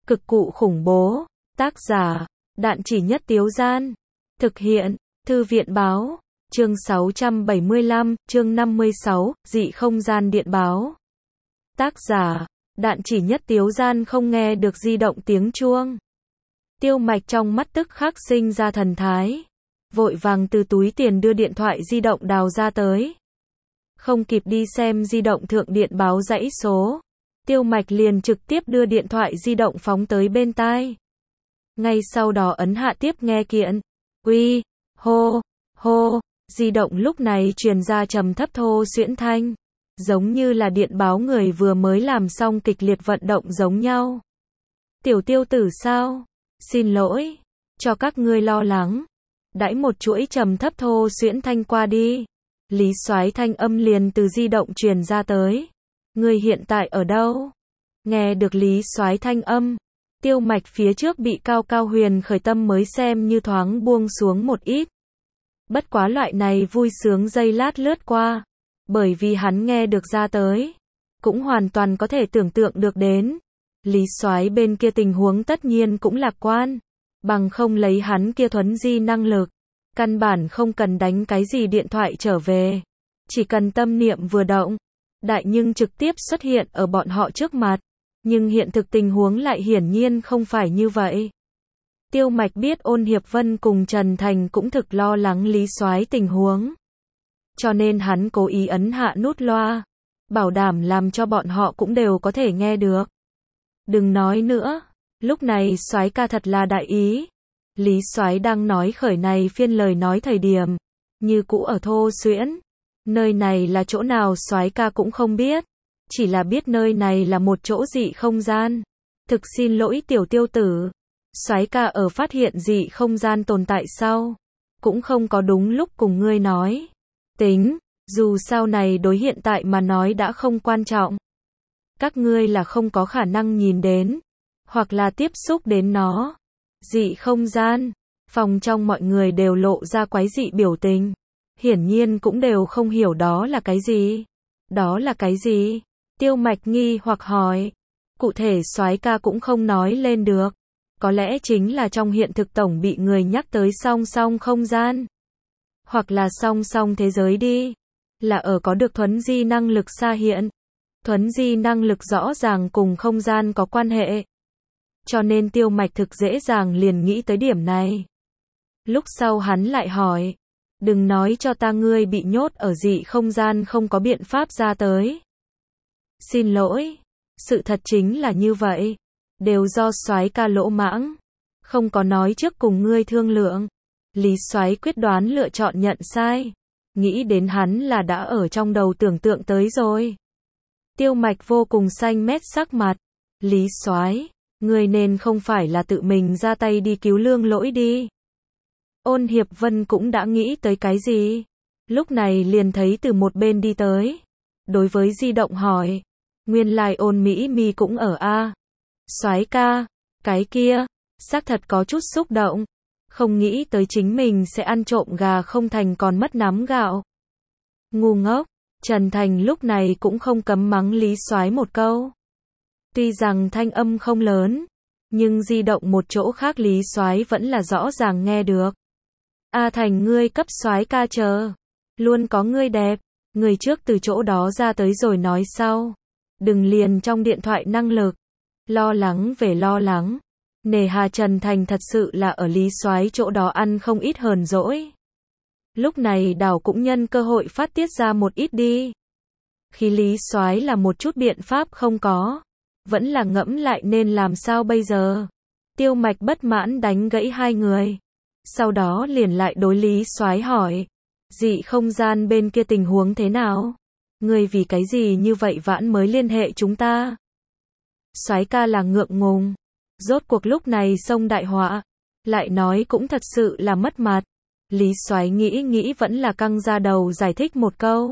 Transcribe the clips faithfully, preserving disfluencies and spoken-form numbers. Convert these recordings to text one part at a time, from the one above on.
Cực cụ khủng bố. Tác giả, Đạn Chỉ Nhất Tiếu Gian. Thực hiện, Thư viện báo. Chương sáu trăm bảy mươi lăm, chương năm mươi sáu, dị không gian điện báo. Tác giả, Đạn Chỉ Nhất Tiếu Gian. Không nghe được di động tiếng chuông. Tiêu Mạch trong mắt tức khắc sinh ra thần thái. Vội vàng từ túi tiền đưa điện thoại di động đào ra tới. Không kịp đi xem di động thượng điện báo dãy số. Tiêu Mạch liền trực tiếp đưa điện thoại di động phóng tới bên tai. Ngay sau đó ấn hạ tiếp nghe kiện. Uy, hô, hô, di động lúc này truyền ra trầm thấp thô xuyễn thanh. Giống như là điện báo người vừa mới làm xong kịch liệt vận động giống nhau. Tiểu Tiêu tử sao? Xin lỗi, cho các ngươi lo lắng. Đãi một chuỗi trầm thấp thô xuyễn thanh qua đi. Lý Soái thanh âm liền từ di động truyền ra tới. Ngươi hiện tại ở đâu? Nghe được Lý Soái thanh âm, Tiêu Mạch phía trước bị cao cao huyền khởi tâm mới xem như thoáng buông xuống một ít. Bất quá loại này vui sướng giây lát lướt qua, bởi vì hắn nghe được ra tới, cũng hoàn toàn có thể tưởng tượng được đến. Lý Soái bên kia tình huống tất nhiên cũng lạc quan, bằng không lấy hắn kia thuấn di năng lực, căn bản không cần đánh cái gì điện thoại trở về, chỉ cần tâm niệm vừa động, đại nhưng trực tiếp xuất hiện ở bọn họ trước mặt. Nhưng hiện thực tình huống lại hiển nhiên không phải như vậy. Tiêu Mạch biết Ôn Hiệp Vân cùng Trần Thành cũng thực lo lắng Lý Soái tình huống. Cho nên hắn cố ý ấn hạ nút loa, bảo đảm làm cho bọn họ cũng đều có thể nghe được. Đừng nói nữa, lúc này Soái ca thật là đại ý. Lý Soái đang nói khởi này phiên lời nói thời điểm, như cũ ở thô xuyễn. Nơi này là chỗ nào Soái ca cũng không biết. Chỉ là biết nơi này là một chỗ dị không gian. Thực xin lỗi Tiểu Tiêu tử. Soái ca ở phát hiện dị không gian tồn tại sau, cũng không có đúng lúc cùng ngươi nói. Tính, dù sau này đối hiện tại mà nói đã không quan trọng. Các ngươi là không có khả năng nhìn đến, hoặc là tiếp xúc đến nó. Dị không gian, phòng trong mọi người đều lộ ra quái dị biểu tình. Hiển nhiên cũng đều không hiểu đó là cái gì. Đó là cái gì? Tiêu Mạch nghi hoặc hỏi. Cụ thể Soái ca cũng không nói lên được. Có lẽ chính là trong hiện thực tổng bị người nhắc tới song song không gian. Hoặc là song song thế giới đi. Là ở có được thuấn di năng lực xa hiện. Thuấn di năng lực rõ ràng cùng không gian có quan hệ. Cho nên Tiêu Mạch thực dễ dàng liền nghĩ tới điểm này. Lúc sau hắn lại hỏi. Đừng nói cho ta ngươi bị nhốt ở dị không gian không có biện pháp ra tới. Xin lỗi, sự thật chính là như vậy, đều do Soái ca lỗ mãng, không có nói trước cùng ngươi thương lượng. Lý Soái quyết đoán lựa chọn nhận sai, nghĩ đến hắn là đã ở trong đầu tưởng tượng tới rồi. Tiêu Mạch vô cùng xanh mét sắc mặt. Lý Soái, ngươi nên không phải là tự mình ra tay đi cứu Lương Lỗi đi. Ôn Hiệp Vân cũng đã nghĩ tới cái gì, lúc này liền thấy từ một bên đi tới. Đối với di động hỏi, nguyên lai Ôn Mỹ Mi cũng ở a. Soái ca, cái kia, xác thật có chút xúc động, không nghĩ tới chính mình sẽ ăn trộm gà không thành còn mất nắm gạo. Ngu ngốc, Trần Thành lúc này cũng không cấm mắng Lý Soái một câu. Tuy rằng thanh âm không lớn, nhưng di động một chỗ khác Lý Soái vẫn là rõ ràng nghe được. A Thành ngươi cấp Soái ca chờ, luôn có ngươi đẹp, người trước từ chỗ đó ra tới rồi nói sau. Đừng liền trong điện thoại năng lực, lo lắng về lo lắng. Nề hà Trần Thành thật sự là ở Lý Soái chỗ đó ăn không ít hờn dỗi. Lúc này đảo cũng nhân cơ hội phát tiết ra một ít đi. Khi Lý Soái là một chút biện pháp không có, vẫn là ngẫm lại nên làm sao bây giờ. Tiêu Mạch bất mãn đánh gãy hai người. Sau đó liền lại đối Lý Soái hỏi, dị không gian bên kia tình huống thế nào? Ngươi vì cái gì như vậy vãn mới liên hệ chúng ta? Soái ca là ngượng ngùng, rốt cuộc lúc này xông đại họa, lại nói cũng thật sự là mất mặt. Lý Soái nghĩ nghĩ vẫn là căng ra đầu giải thích một câu.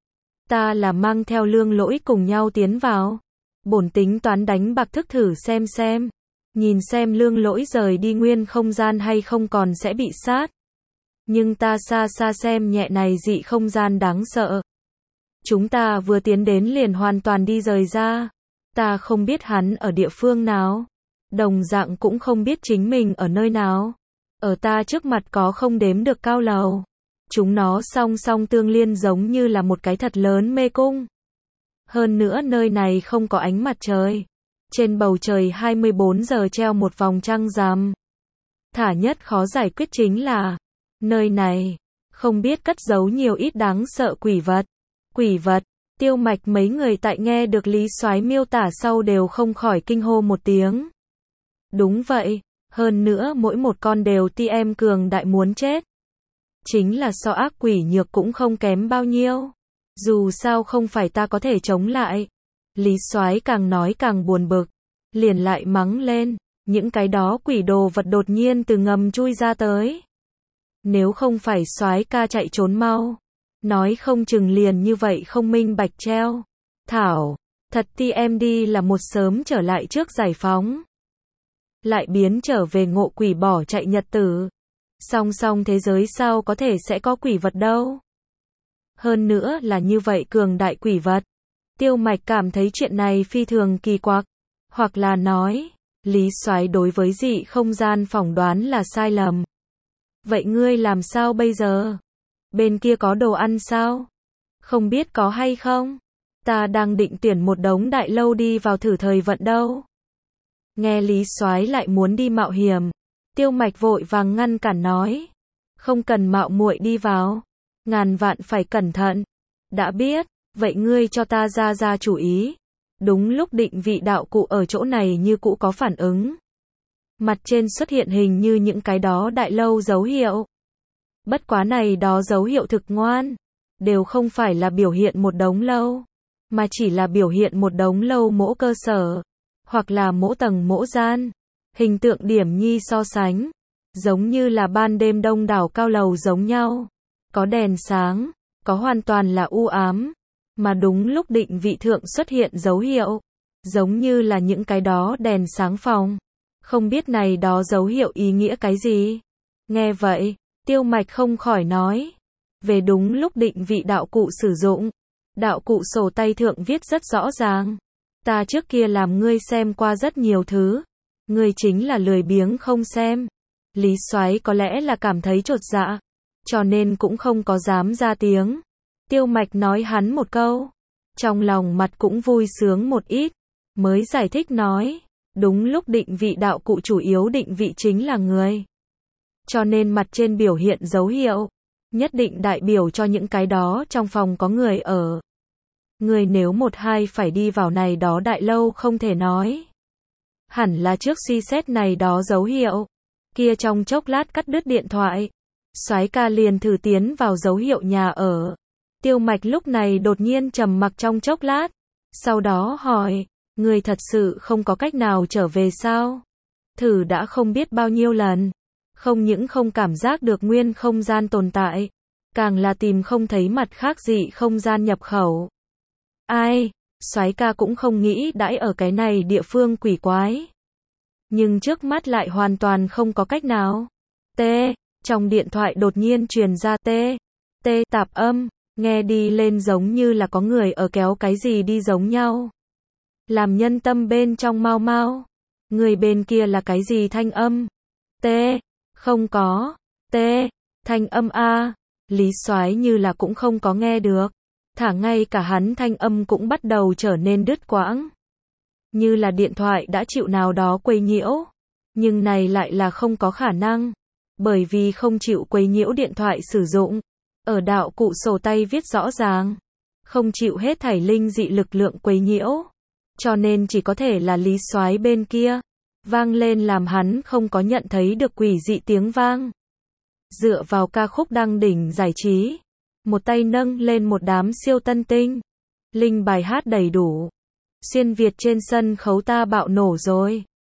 Ta là mang theo Lương Lỗi cùng nhau tiến vào, bổn tính toán đánh bạc thức thử xem xem. Nhìn xem Lương Lỗi rời đi nguyên không gian hay không còn sẽ bị sát. Nhưng ta xa xa xem nhẹ này dị không gian đáng sợ. Chúng ta vừa tiến đến liền hoàn toàn đi rời ra. Ta không biết hắn ở địa phương nào. đồng dạng cũng không biết chính mình ở nơi nào. Ở ta trước mặt có không đếm được cao lầu. Chúng nó song song tương liên giống như là một cái thật lớn mê cung. Hơn nữa nơi này không có ánh mặt trời. Trên bầu trời hai mươi bốn giờ treo một vòng trăng rằm. Thả nhất khó giải quyết chính là, nơi này, không biết cất giấu nhiều ít đáng sợ quỷ vật. Quỷ vật, Tiêu Mạch mấy người tại nghe được Lý Soái miêu tả sau đều không khỏi kinh hô một tiếng. Đúng vậy, hơn nữa mỗi một con đều ti em cường đại muốn chết. Chính là so ác quỷ nhược cũng không kém bao nhiêu. Dù sao không phải ta có thể chống lại. Lý Soái càng nói càng buồn bực, liền lại mắng lên, những cái đó quỷ đồ vật đột nhiên từ ngầm chui ra tới. Nếu không phải Soái ca chạy trốn mau, nói không chừng liền như vậy không minh bạch treo. Thảo, thật ti em đi là một sớm trở lại trước giải phóng. Lại biến trở về ngộ quỷ bỏ chạy nhật tử. Song song thế giới sao có thể sẽ có quỷ vật đâu. Hơn nữa là như vậy cường đại quỷ vật. Tiêu Mạch cảm thấy chuyện này phi thường kỳ quặc. Hoặc là nói, Lý Soái đối với dị không gian phỏng đoán là sai lầm. Vậy ngươi làm sao bây giờ? Bên kia có đồ ăn sao? Không biết có hay không? Ta đang định tuyển một đống đại lâu đi vào thử thời vận đâu. Nghe Lý Soái lại muốn đi mạo hiểm. Tiêu Mạch vội vàng ngăn cản nói. Không cần mạo muội đi vào. Ngàn vạn phải cẩn thận. Đã biết, vậy ngươi cho ta ra ra chủ ý. Đúng lúc định vị đạo cụ ở chỗ này như cũ có phản ứng. Mặt trên xuất hiện hình như những cái đó đại lâu dấu hiệu. Bất quá này đó dấu hiệu thực ngoan. Đều không phải là biểu hiện một đống lâu. Mà chỉ là biểu hiện một đống lâu mỗ cơ sở. Hoặc là mỗ tầng mỗ gian. Hình tượng điểm nhi so sánh. Giống như là ban đêm đông đảo cao lầu giống nhau. Có đèn sáng. Có hoàn toàn là u ám. Mà đúng lúc định vị thượng xuất hiện dấu hiệu. Giống như là những cái đó đèn sáng phòng. Không biết này đó dấu hiệu ý nghĩa cái gì. Nghe vậy, Tiêu Mạch không khỏi nói. Về đúng lúc định vị đạo cụ sử dụng. Đạo cụ sổ tay thượng viết rất rõ ràng. Ta trước kia làm ngươi xem qua rất nhiều thứ. Ngươi chính là lười biếng không xem. Lý Soái có lẽ là cảm thấy chột dạ. Cho nên cũng không có dám ra tiếng. Tiêu Mạch nói hắn một câu. Trong lòng mặt cũng vui sướng một ít. Mới giải thích nói. Đúng lúc định vị đạo cụ chủ yếu định vị chính là người. Cho nên mặt trên biểu hiện dấu hiệu. Nhất định đại biểu cho những cái đó trong phòng có người ở. Người nếu một hai phải đi vào này đó đại lâu không thể nói. Hẳn là trước suy xét này đó dấu hiệu. Kia trong chốc lát cắt đứt điện thoại. Soái ca liền thử tiến vào dấu hiệu nhà ở. Tiêu Mạch lúc này đột nhiên trầm mặc trong chốc lát. Sau đó hỏi, người thật sự không có cách nào trở về sao? Thử đã không biết bao nhiêu lần. Không những không cảm giác được nguyên không gian tồn tại. Càng là tìm không thấy mặt khác dị không gian nhập khẩu. Ai, Soái ca cũng không nghĩ đãi ở cái này địa phương quỷ quái. Nhưng trước mắt lại hoàn toàn không có cách nào. T, trong điện thoại đột nhiên truyền ra T, T tạp âm, nghe đi lên giống như là có người ở kéo cái gì đi giống nhau. Làm nhân tâm bên trong mau mau. Người bên kia là cái gì thanh âm? T, không có, T, thanh âm A. Lý Soái như là cũng không có nghe được. Thả ngay cả hắn thanh âm cũng bắt đầu trở nên đứt quãng. Như là điện thoại đã chịu nào đó quấy nhiễu. Nhưng này lại là không có khả năng. Bởi vì không chịu quấy nhiễu điện thoại sử dụng. Ở đạo cụ sổ tay viết rõ ràng. Không chịu hết thảy linh dị lực lượng quấy nhiễu. Cho nên chỉ có thể là Lý Soái bên kia. Vang lên làm hắn không có nhận thấy được quỷ dị tiếng vang. Dựa vào ca khúc đăng đỉnh giải trí. Một tay nâng lên một đám siêu tân tinh. Linh bài hát đầy đủ. Xuyên Việt trên sân khấu ta bạo nổ rồi.